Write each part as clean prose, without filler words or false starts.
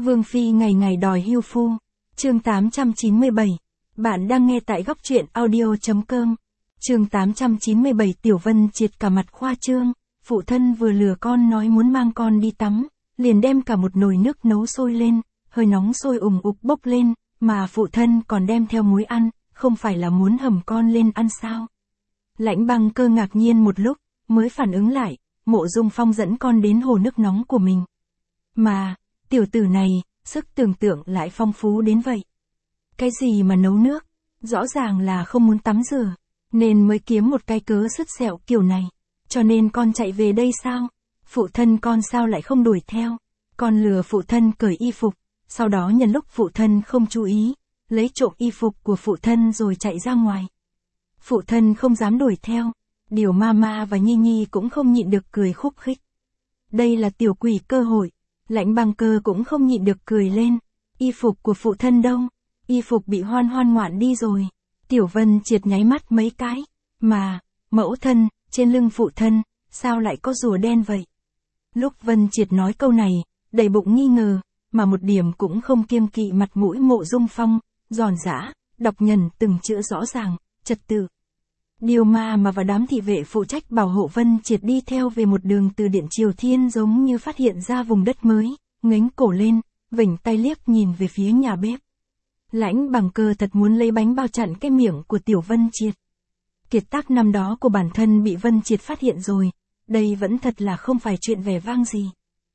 Vương Phi ngày ngày đòi hưu phu. Chương 897. Bạn đang nghe tại góc truyện audio.com. Chương 897 Tiểu Vân triệt cả mặt khoa trương. Phụ thân vừa lừa con nói muốn mang con đi tắm, liền đem cả một nồi nước nấu sôi lên, hơi nóng sôi ùng ục bốc lên, mà phụ thân còn đem theo muối ăn, không phải là muốn hầm con lên ăn sao? Lãnh Băng Cơ ngạc nhiên một lúc, mới phản ứng lại, Mộ Dung Phong dẫn con đến hồ nước nóng của mình. Mà, tiểu tử này, sức tưởng tượng lại phong phú đến vậy. Cái gì mà nấu nước, rõ ràng là không muốn tắm rửa, nên mới kiếm một cái cớ sứt sẹo kiểu này. Cho nên con chạy về đây sao? Phụ thân con sao lại không đuổi theo? Con lừa phụ thân cởi y phục, sau đó nhân lúc phụ thân không chú ý, lấy trộm y phục của phụ thân rồi chạy ra ngoài. Phụ thân không dám đuổi theo, Điều Mama và Nhi Nhi cũng không nhịn được cười khúc khích. Đây là tiểu quỷ cơ hội, Lãnh Băng Cơ cũng không nhịn được cười lên. Y phục của phụ thân đâu? Y phục bị Hoan Hoan ngoạn đi rồi. Tiểu Vân triệt nháy mắt mấy cái, mà, mẫu thân, trên lưng phụ thân, sao lại có rùa đen vậy? Lúc Vân Triệt nói câu này, đầy bụng nghi ngờ, mà một điểm cũng không kiêng kỵ mặt mũi Mộ Dung Phong, giòn giã, đọc nhần từng chữ rõ ràng, trật tự. Điều mà và đám thị vệ phụ trách bảo hộ Vân Triệt đi theo về một đường từ Điện Triều Thiên giống như phát hiện ra vùng đất mới, ngẩng cổ lên, vểnh tay liếc nhìn về phía nhà bếp. Lãnh Băng Cơ thật muốn lấy bánh bao chặn cái miệng của tiểu Vân Triệt. Kiệt tác năm đó của bản thân bị Vân Triệt phát hiện rồi, đây vẫn thật là không phải chuyện vẻ vang gì.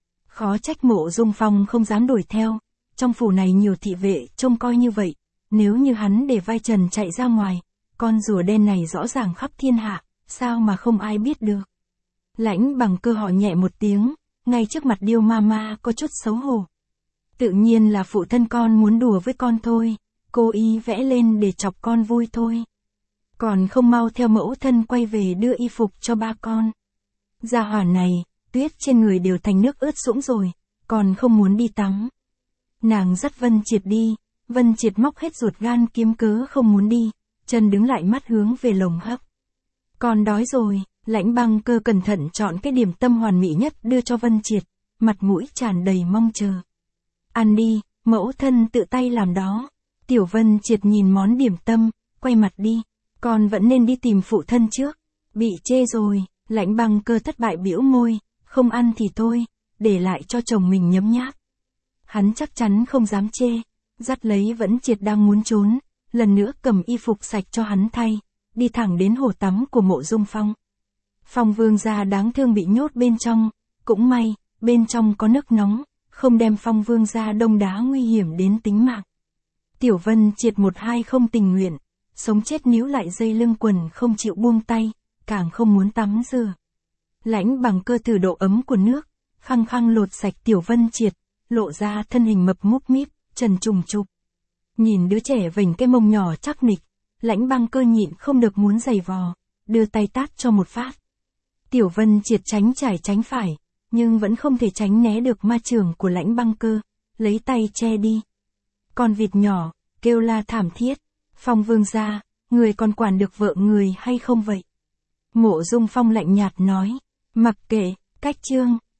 Khó trách Mộ Dung Phong không dám đuổi theo, trong phủ này nhiều thị vệ trông coi như vậy, nếu như hắn để vai trần chạy ra ngoài, con rùa đen này rõ ràng khắp thiên hạ, sao mà không ai biết được. Lãnh Băng Cơ họ nhẹ một tiếng, ngay trước mặt Điêu Mama có chút xấu hổ. Tự nhiên là phụ thân con muốn đùa với con thôi, cố ý vẽ lên để chọc con vui thôi. Còn không mau theo mẫu thân quay về đưa y phục cho ba con. Gia hỏa này, tuyết trên người đều thành nước ướt sũng rồi, còn không muốn đi tắm. Nàng dắt Vân Triệt đi, Vân Triệt móc hết ruột gan kiếm cớ không muốn đi, chân đứng lại mắt hướng về lồng hấp. Con đói rồi, Lãnh Băng Cơ cẩn thận chọn cái điểm tâm hoàn mỹ nhất đưa cho Vân Triệt, mặt mũi tràn đầy mong chờ. Ăn đi, mẫu thân tự tay làm đó. Tiểu Vân Triệt nhìn món điểm tâm, quay mặt đi. Con vẫn nên đi tìm phụ thân trước. Bị chê rồi, Lãnh Băng Cơ thất bại bĩu môi, không ăn thì thôi, để lại cho chồng mình nhấm nháp. Hắn chắc chắn không dám chê, dắt lấy Vẫn Triệt đang muốn trốn, lần nữa cầm y phục sạch cho hắn thay, đi thẳng đến hồ tắm của Mộ Dung Phong. Phong Vương gia đáng thương bị nhốt bên trong, cũng may, bên trong có nước nóng, không đem Phong Vương gia đông đá nguy hiểm đến tính mạng. Tiểu Vân Triệt một hai không tình nguyện, sống chết níu lại dây lưng quần không chịu buông tay, càng không muốn tắm rửa. Lãnh Băng Cơ thử độ ấm của nước, khăng khăng lột sạch Tiểu Vân Triệt, lộ ra thân hình mập múp míp, trần trùng trục. Nhìn đứa trẻ vểnh cái mông nhỏ chắc nịch, Lãnh Băng Cơ nhịn không được muốn giày vò, đưa tay tát cho một phát. Tiểu Vân Triệt tránh trái tránh phải, nhưng vẫn không thể tránh né được ma chưởng của Lãnh Băng Cơ, lấy tay che đi. Con vịt nhỏ, kêu la thảm thiết. Phong Vương gia, người còn quản được vợ người hay không vậy? Mộ Dung Phong lạnh nhạt nói, mặc kệ, cách chương.